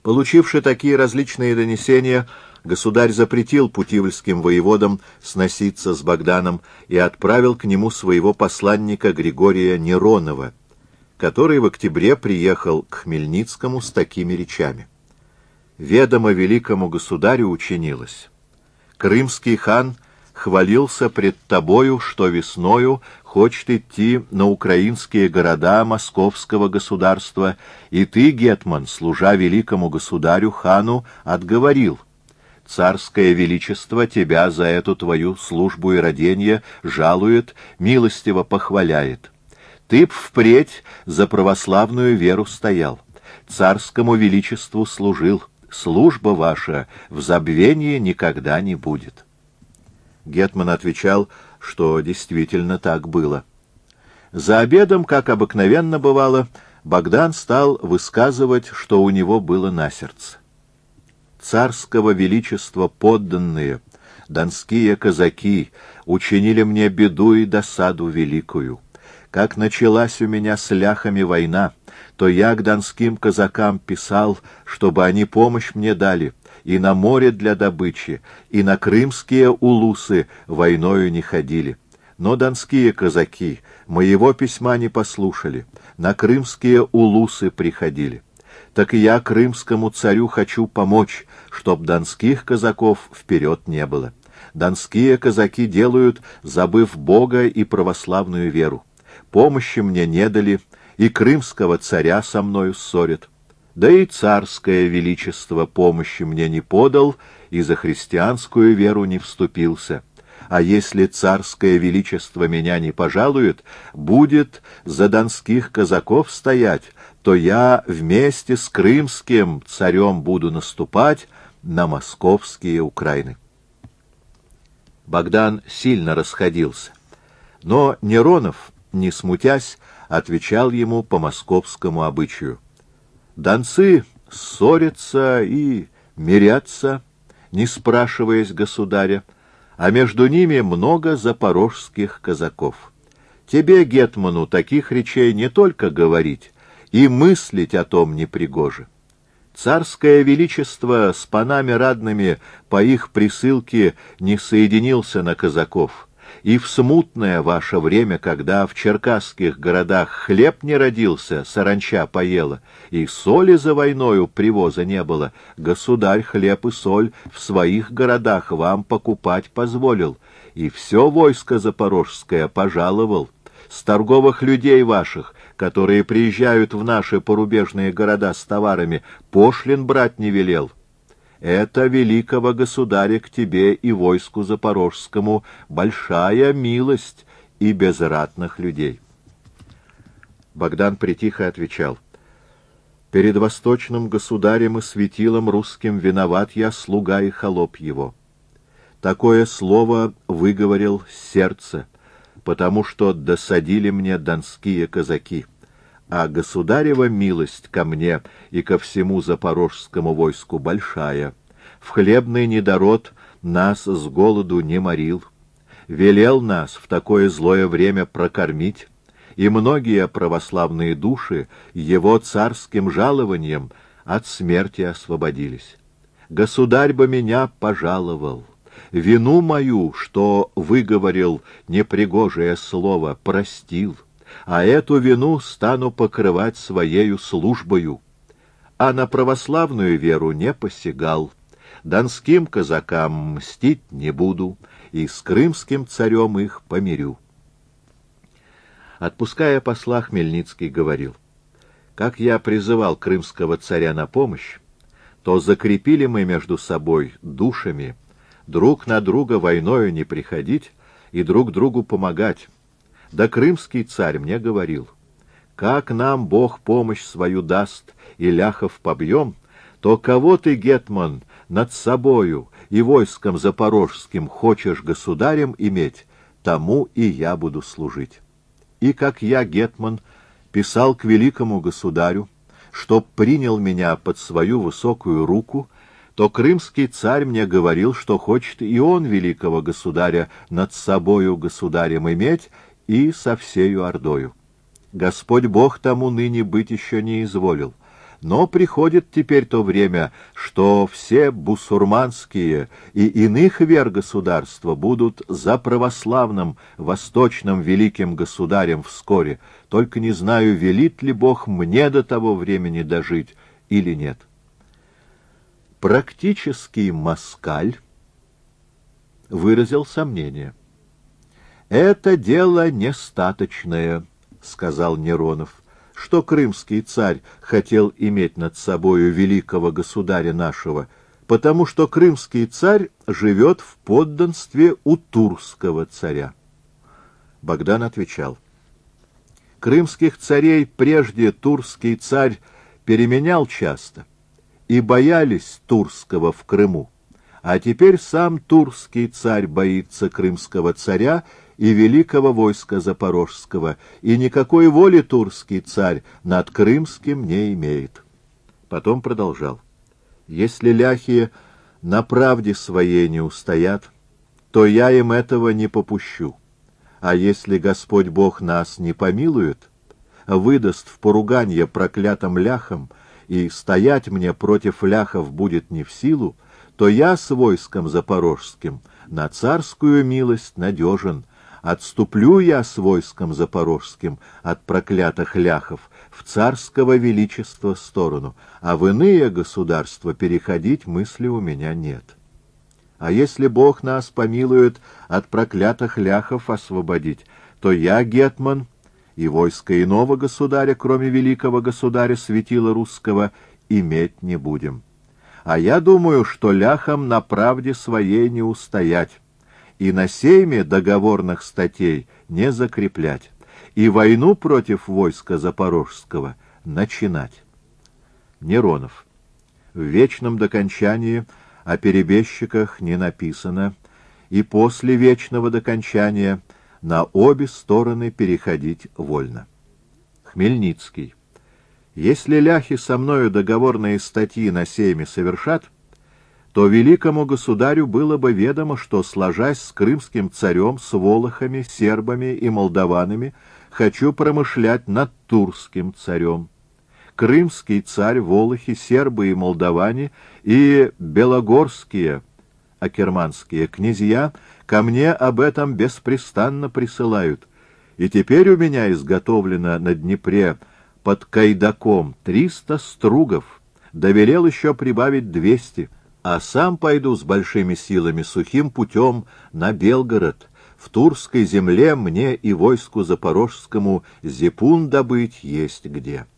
Получивши такие различные донесения, государь запретил путивльским воеводам сноситься с Богданом и отправил к нему своего посланника Григория Неронова, который в октябре приехал к Хмельницкому с такими речами. «Ведомо великому государю учинилось. Крымский хан хвалился пред тобою, что весною хочет идти на украинские города московского государства, и ты, гетман, служа великому государю хану, отговорил. Царское величество тебя за эту твою службу и роденье жалует, милостиво похваляет. Ты б впредь за православную веру стоял, царскому величеству служил, служба ваша в забвении никогда не будет». Гетман отвечал, что действительно так было. За обедом, как обыкновенно бывало, Богдан стал высказывать, что у него было на сердце. «Царского величества подданные, донские казаки, учинили мне беду и досаду великую. Как началась у меня с ляхами война, то я к донским казакам писал, чтобы они помощь мне дали, и на море для добычи, и на крымские улусы войною не ходили. Но донские казаки моего письма не послушали, на крымские улусы приходили. Так и я крымскому царю хочу помочь, чтоб донских казаков вперед не было. Донские казаки делают, забыв Бога и православную веру. Помощи мне не дали, и крымского царя со мною ссорят. Да и царское величество помощи мне не подал, и за христианскую веру не вступился. А если царское величество меня не пожалует, будет за донских казаков стоять, то я вместе с крымским царем буду наступать на московские Украины». Богдан сильно расходился, но Неронов, не смутясь, отвечал ему по московскому обычаю: «Донцы ссорятся и мирятся, не спрашиваясь государя, а между ними много запорожских казаков. Тебе, гетману, таких речей не только говорить, и мыслить о том непригоже. Царское величество с панами радными по их присылке не соединился на казаков, и в смутное ваше время, когда в черкасских городах хлеб не родился, саранча поела, и соли за войною привоза не было, государь хлеб и соль в своих городах вам покупать позволил, и все войско запорожское пожаловал. С торговых людей ваших, которые приезжают в наши порубежные города с товарами, пошлин брать не велел. Это великого государя к тебе и войску запорожскому большая милость и без ратных людей». Богдан притихо отвечал: «Перед восточным государем и светилом русским виноват я, слуга и холоп его. Такое слово выговорил с сердца, потому что досадили мне донские казаки, а государева милость ко мне и ко всему запорожскому войску большая. В хлебный недород нас с голоду не морил, велел нас в такое злое время прокормить, и многие православные души его царским жалованием от смерти освободились. Государь бы меня пожаловал, вину мою, что выговорил непригожее слово, простил, а эту вину стану покрывать своею службою. А на православную веру не посягал, донским казакам мстить не буду, и с крымским царем их помирю». Отпуская посла, Хмельницкий говорил: «Как я призывал крымского царя на помощь, то закрепили мы между собой душами друг на друга войною не приходить и друг другу помогать. Да крымский царь мне говорил: как нам Бог помощь свою даст и ляхов побьем, то кого ты, гетман, над собою и войском запорожским хочешь государем иметь, тому и я буду служить. И как я, гетман, писал к великому государю, чтоб принял меня под свою высокую руку, то крымский царь мне говорил, что хочет и он великого государя над собою государем иметь и со всею ордою. Господь Бог тому ныне быть еще не изволил, Но приходит теперь то время, что все бусурманские и иных вер государства будут за православным восточным великим государем вскоре, только не знаю, велит ли Бог мне до того времени дожить или нет. Практический москаль выразил сомнение. «Это дело нестаточное», — сказал Неронов, «что крымский царь хотел иметь над собою великого государя нашего, потому что крымский царь живет в подданстве у турского царя». Богдан отвечал: «Крымских царей прежде турский царь переменял часто, и боялись турского в Крыму, а теперь сам турский царь боится крымского царя и великого войска запорожского, и никакой воли турский царь над крымским не имеет». Потом продолжал: «Если ляхи на правде своей не устоят, то я им этого не попущу. А если Господь Бог нас не помилует, выдаст в поруганье проклятым ляхам, и стоять мне против ляхов будет не в силу, то я с войском запорожским на царскую милость надежен. Отступлю я с войском запорожским от проклятых ляхов в царского величества сторону, а в иные государства переходить мысли у меня нет. А если Бог нас помилует от проклятых ляхов освободить, то я, гетман, и войско иного государя, кроме великого государя светила русского, иметь не будем. А я думаю, что ляхам на правде своей не устоять, и на сейме договорных статей не закреплять, и войну против войска запорожского начинать». Неронов: «В вечном докончании о перебежчиках не написано, и после вечного докончания на обе стороны переходить вольно». Хмельницкий: «Если ляхи со мною договорные статьи на сейме совершат, то великому государю было бы ведомо, что, сложась с крымским царем, с волохами, сербами и молдаванами, хочу промышлять над турским царем. Крымский царь, волохи, сербы и молдаване и белогорские, акерманские князья ко мне об этом беспрестанно присылают, и теперь у меня изготовлено на Днепре под Кайдаком 300 стругов, довелел еще прибавить 200, а сам пойду с большими силами сухим путем на Белгород. В Турской земле мне и войску запорожскому зипун добыть есть где».